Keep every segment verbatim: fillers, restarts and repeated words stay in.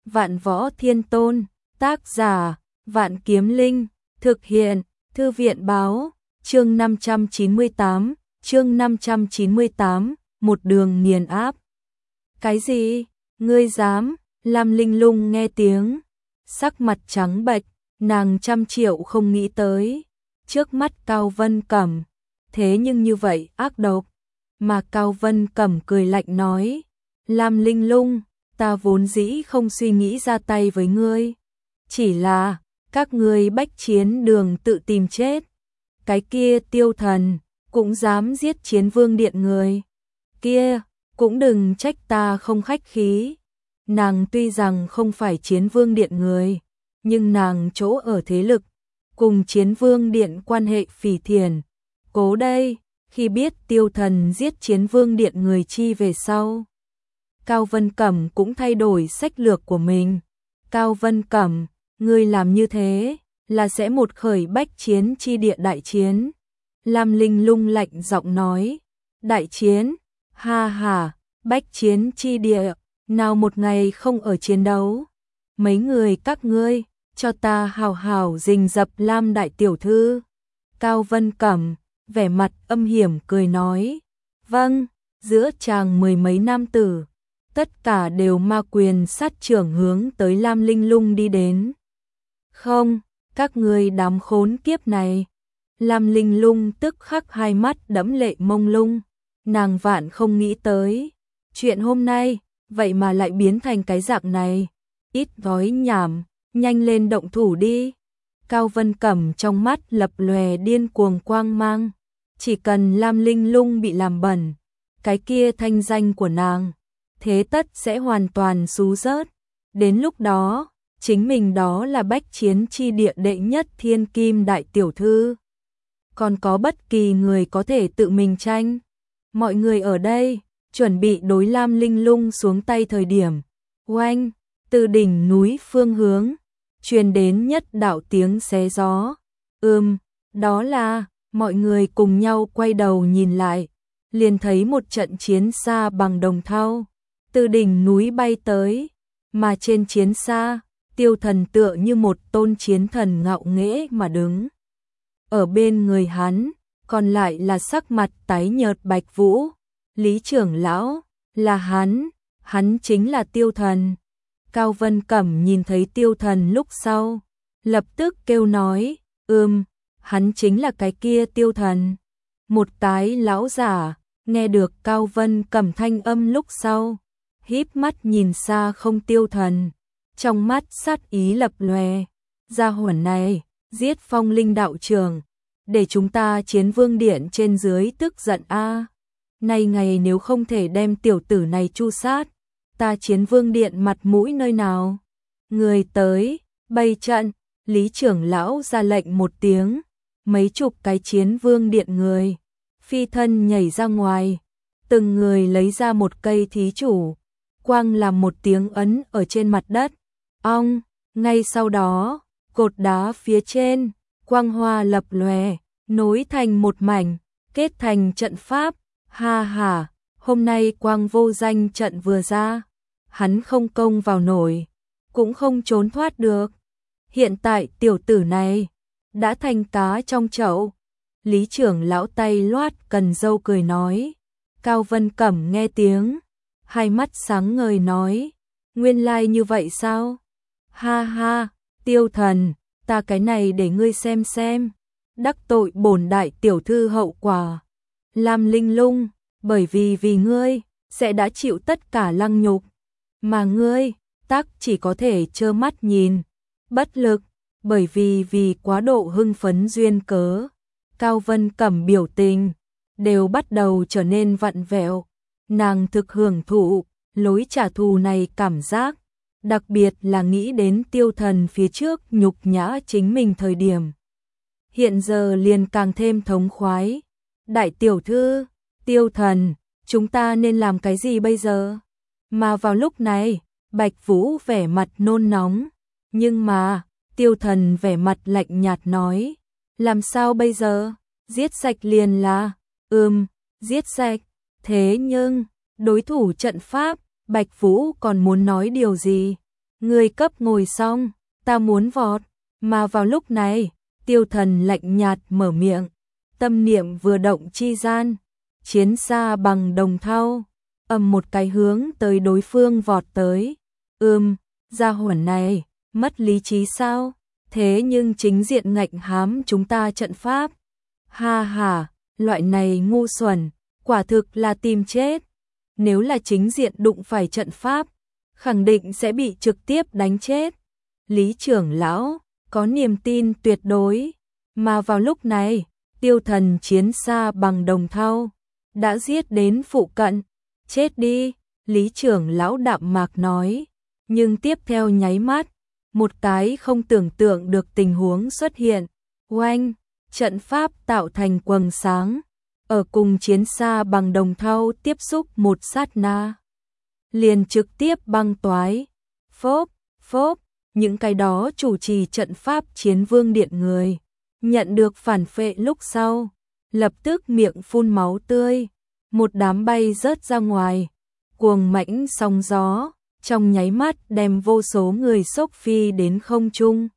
Vạn Võ Thiên Tôn, tác giả, Vạn Kiếm Linh, thực hiện, Thư viện báo, chương năm trăm chín mươi tám, chương năm trăm chín mươi tám, một đường nghiền áp. Cái gì? Ngươi dám? Lam Linh Lung nghe tiếng, sắc mặt trắng bệch, nàng trăm triệu không nghĩ tới, trước mắt Cao Vân Cẩm, thế nhưng như vậy ác độc, mà Cao Vân Cẩm cười lạnh nói, Lam Linh Lung, ta vốn dĩ không suy nghĩ ra tay với ngươi, chỉ là, các ngươi bách chiến đường tự tìm chết, cái kia Tiêu Thần, cũng dám giết Chiến Vương Điện người, kia, cũng đừng trách ta không khách khí, nàng tuy rằng không phải Chiến Vương Điện người, nhưng nàng chỗ ở thế lực, cùng Chiến Vương Điện quan hệ phỉ thiền, cố đây, khi biết Tiêu Thần giết Chiến Vương Điện người chi về sau. Cao Vân Cẩm cũng thay đổi sách lược của mình. Cao Vân Cẩm, ngươi làm như thế, là sẽ một khởi bách chiến chi địa đại chiến. Lam Linh Lung lạnh giọng nói, đại chiến, ha ha, bách chiến chi địa, nào một ngày không ở chiến đấu. Mấy người các ngươi, cho ta hào hào rình rập Lam đại tiểu thư. Cao Vân Cẩm, vẻ mặt âm hiểm cười nói, vâng, giữa chàng mười mấy nam tử, tất cả đều ma quyền sát trưởng hướng tới Lam Linh Lung đi đến. Không, các ngươi đám khốn kiếp này. Lam Linh Lung tức khắc hai mắt đẫm lệ mông lung, nàng vạn không nghĩ tới, chuyện hôm nay, vậy mà lại biến thành cái dạng này, ít gói nhảm, nhanh lên động thủ đi. Cao Vân Cẩm trong mắt lập lòe điên cuồng quang mang, chỉ cần Lam Linh Lung bị làm bẩn, cái kia thanh danh của nàng, thế tất sẽ hoàn toàn xú rớt, đến lúc đó, chính mình đó là bách chiến chi địa đệ nhất thiên kim đại tiểu thư. Còn có bất kỳ người có thể tự mình tranh. Mọi người ở đây, chuẩn bị đối Lam Linh Lung xuống tay thời điểm. Oanh, từ đỉnh núi phương hướng, truyền đến nhất đạo tiếng xé gió. Ừm, đó là, mọi người cùng nhau quay đầu nhìn lại, liền thấy một trận chiến xa bằng đồng thau, từ đỉnh núi bay tới, mà trên chiến xa, Tiêu Thần tựa như một tôn chiến thần ngạo nghễ mà đứng. Ở bên người hắn, còn lại là sắc mặt tái nhợt Bạch Vũ, Lý trưởng lão, là hắn, hắn chính là Tiêu Thần. Cao Vân Cẩm nhìn thấy Tiêu Thần lúc sau, lập tức kêu nói, ừm, hắn chính là cái kia Tiêu Thần. Một tái lão giả, nghe được Cao Vân Cẩm thanh âm lúc sau, híp mắt nhìn xa không Tiêu Thần, trong mắt sát ý lập lòe, gia hỏa này, giết Phong Linh đạo trưởng, để chúng ta Chiến Vương Điện trên dưới tức giận a. Nay ngày nếu không thể đem tiểu tử này tru sát, ta Chiến Vương Điện mặt mũi nơi nào? Người tới, bày trận, Lý trưởng lão ra lệnh một tiếng, mấy chục cái Chiến Vương Điện người, phi thân nhảy ra ngoài, từng người lấy ra một cây thí chủ, quang làm một tiếng ấn ở trên mặt đất. Ong, ngay sau đó, cột đá phía trên, quang hoa lập lòe, nối thành một mảnh, kết thành trận pháp. Ha ha, hôm nay quang vô danh trận vừa ra, hắn không công vào nổi, cũng không trốn thoát được. Hiện tại tiểu tử này đã thành cá trong chậu. Lý trưởng lão tay loát cần dâu cười nói. Cao Vân Cẩm nghe tiếng, hai mắt sáng ngời nói, nguyên lai như vậy sao? Ha ha, Tiêu Thần, ta cái này để ngươi xem xem, đắc tội bổn đại tiểu thư hậu quả. Lam Linh Lung, bởi vì vì ngươi, sẽ đã chịu tất cả lăng nhục, mà ngươi, tắc chỉ có thể trơ mắt nhìn, bất lực, bởi vì vì quá độ hưng phấn duyên cớ. Cao Vân Cẩm biểu tình, đều bắt đầu trở nên vặn vẹo, nàng thực hưởng thụ, lối trả thù này cảm giác, đặc biệt là nghĩ đến Tiêu Thần phía trước nhục nhã chính mình thời điểm. Hiện giờ liền càng thêm thống khoái. Đại tiểu thư, Tiêu Thần, chúng ta nên làm cái gì bây giờ? Mà vào lúc này, Bạch Vũ vẻ mặt nôn nóng, nhưng mà, Tiêu Thần vẻ mặt lạnh nhạt nói, làm sao bây giờ? Giết sạch liền là, ừm, giết sạch, thế nhưng, đối thủ trận pháp, Bạch Vũ còn muốn nói điều gì? Ngươi cấp ngồi xong, ta muốn vọt. Mà vào lúc này, Tiêu Thần lạnh nhạt mở miệng, tâm niệm vừa động chi gian, chiến xa bằng đồng thau, ầm một cái hướng tới đối phương vọt tới. Ừm, gia hỏa này, mất lý trí sao? Thế nhưng chính diện ngạnh hám chúng ta trận pháp. Ha ha, loại này ngu xuẩn, quả thực là tìm chết. Nếu là chính diện đụng phải trận pháp, khẳng định sẽ bị trực tiếp đánh chết. Lý trưởng lão có niềm tin tuyệt đối, mà vào lúc này, Tiêu Thần chiến xa bằng đồng thau đã giết đến phụ cận. Chết đi, Lý trưởng lão đạm mạc nói, nhưng tiếp theo nháy mắt, một cái không tưởng tượng được tình huống xuất hiện. Oanh, trận pháp tạo thành quầng sáng, ở cùng chiến xa bằng đồng thau tiếp xúc một sát na, liền trực tiếp băng toái. Phốp, phốp, những cái đó chủ trì trận pháp chiến vương điện người, nhận được phản phệ lúc sau, lập tức miệng phun máu tươi, một đám bay rớt ra ngoài, cuồng mãnh sóng gió, trong nháy mắt đem vô số người xốc phi đến không trung.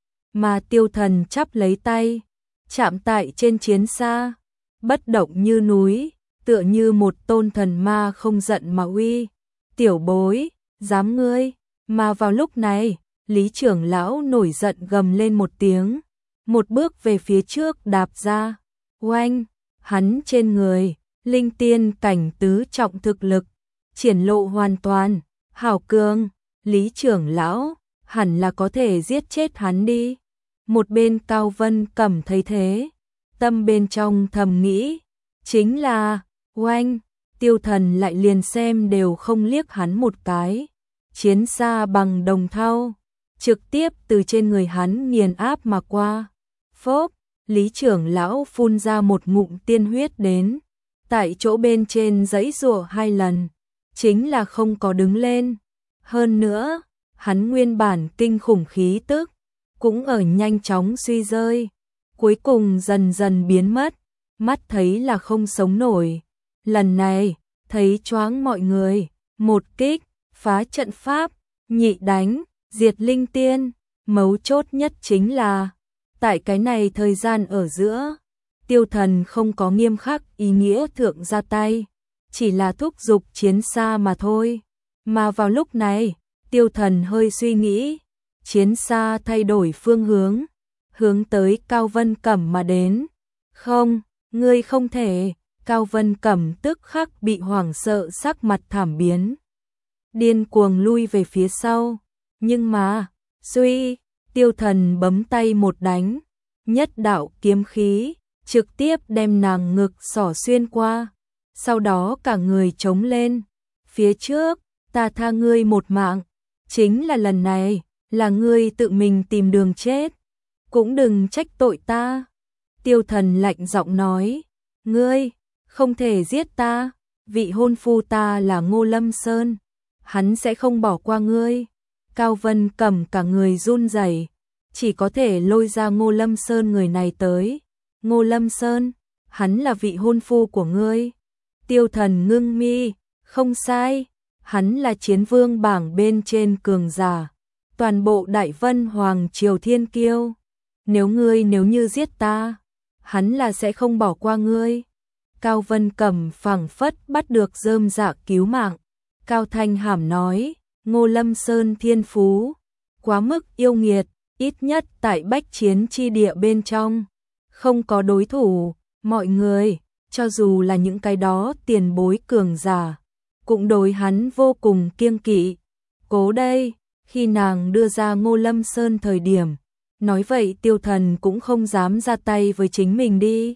Mà Tiêu Thần chắp lấy tay, chạm tại trên chiến xa, bất động như núi, tựa như một tôn thần ma không giận mà uy. Tiểu bối, dám ngươi. Mà vào lúc này, Lý trưởng lão nổi giận gầm lên một tiếng, một bước về phía trước đạp ra. Oanh, hắn trên người, linh tiên cảnh tứ trọng thực lực, triển lộ hoàn toàn. Hảo cường, Lý trưởng lão, hẳn là có thể giết chết hắn đi. Một bên Cao Vân Cẩm thấy thế, tâm bên trong thầm nghĩ, chính là, oanh, Tiêu Thần lại liền xem đều không liếc hắn một cái. Chiến xa bằng đồng thau, trực tiếp từ trên người hắn nghiền áp mà qua. Phốp, Lý trưởng lão phun ra một ngụm tiên huyết đến, tại chỗ bên trên giãy giụa hai lần, chính là không có đứng lên. Hơn nữa, hắn nguyên bản kinh khủng khí tức, cũng ở nhanh chóng suy rơi, cuối cùng dần dần biến mất, mắt thấy là không sống nổi. Lần này, thấy choáng mọi người, một kích, phá trận pháp, nhị đánh, diệt linh tiên, mấu chốt nhất chính là, tại cái này thời gian ở giữa, Tiêu Thần không có nghiêm khắc ý nghĩa thượng ra tay, chỉ là thúc giục chiến xa mà thôi. Mà vào lúc này, Tiêu Thần hơi suy nghĩ, chiến xa thay đổi phương hướng, hướng tới Cao Vân Cẩm mà đến. Không, ngươi không thể. Cao Vân Cẩm tức khắc bị hoảng sợ, sắc mặt thảm biến, điên cuồng lui về phía sau. Nhưng mà, suy, Tiêu Thần bấm tay một đánh, nhất đạo kiếm khí, trực tiếp đem nàng ngực xỏ xuyên qua, sau đó cả người trống lên. Phía trước, ta tha ngươi một mạng, chính là lần này, là ngươi tự mình tìm đường chết, cũng đừng trách tội ta. Tiêu Thần lạnh giọng nói, ngươi không thể giết ta, vị hôn phu ta là Ngô Lâm Sơn, hắn sẽ không bỏ qua ngươi. Cao Vân Cẩm cả người run rẩy, chỉ có thể lôi ra Ngô Lâm Sơn người này tới. Ngô Lâm Sơn, hắn là vị hôn phu của ngươi. Tiêu Thần ngưng mi, không sai, hắn là chiến vương bảng bên trên cường giả, toàn bộ Đại Vân Hoàng Triều thiên kiêu. Nếu ngươi nếu như giết ta, hắn là sẽ không bỏ qua ngươi. Cao Vân Cẩm phảng phất bắt được rơm rạ cứu mạng, Cao Thanh Hàm nói, Ngô Lâm Sơn thiên phú, quá mức yêu nghiệt, ít nhất tại bách chiến chi địa bên trong, không có đối thủ. Mọi người, cho dù là những cái đó tiền bối cường giả, cũng đối hắn vô cùng kiêng kỵ. Cố đây, khi nàng đưa ra Ngô Lâm Sơn thời điểm, nói vậy Tiêu Thần cũng không dám ra tay với chính mình đi.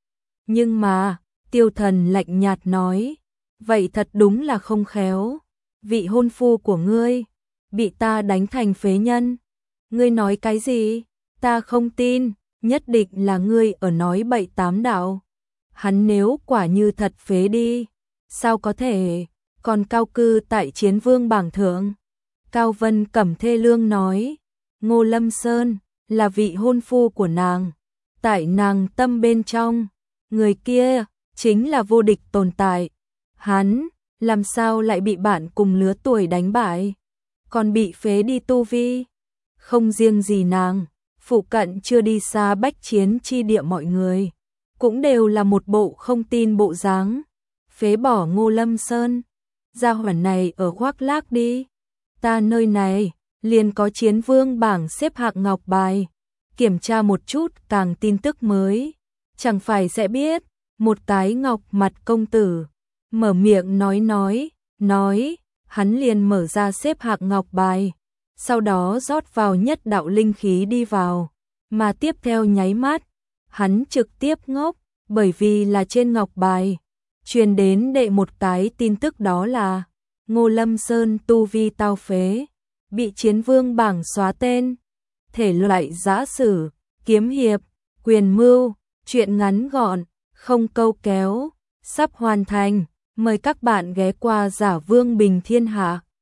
Nhưng mà, Tiêu Thần lạnh nhạt nói, vậy thật đúng là không khéo. Vị hôn phu của ngươi, bị ta đánh thành phế nhân. Ngươi nói cái gì? Ta không tin, nhất định là ngươi ở nói bậy tám đạo. Hắn nếu quả như thật phế đi, sao có thể, còn cao cư tại chiến vương bảng thượng. Cao Vân Cẩm thê lương nói, Ngô Lâm Sơn là vị hôn phu của nàng, tại nàng tâm bên trong, người kia chính là vô địch tồn tại. Hắn làm sao lại bị bạn cùng lứa tuổi đánh bại? còn bị phế đi tu vi. Không riêng gì nàng, phụ cận chưa đi xa bách chiến chi địa mọi người, cũng đều là một bộ không tin bộ dáng. Phế bỏ Ngô Lâm Sơn, gia hỏa này ở Khoác Lác đi. Ta nơi này, liền có chiến vương bảng xếp hạng ngọc bài. Kiểm tra một chút càng tin tức mới, chẳng phải sẽ biết, một tái ngọc mặt công tử, mở miệng nói nói, nói, hắn liền mở ra xếp hạng ngọc bài, sau đó rót vào nhất đạo linh khí đi vào, mà tiếp theo nháy mắt, hắn trực tiếp ngốc, bởi vì là trên ngọc bài, truyền đến đệ một cái tin tức đó là, Ngô Lâm Sơn tu vi tao phế, bị chiến vương bảng xóa tên, thể loại giã sử, kiếm hiệp, quyền mưu, truyện ngắn gọn, không câu kéo, sắp hoàn thành, mời các bạn ghé qua Giả Vương Bình Thiên Hạ.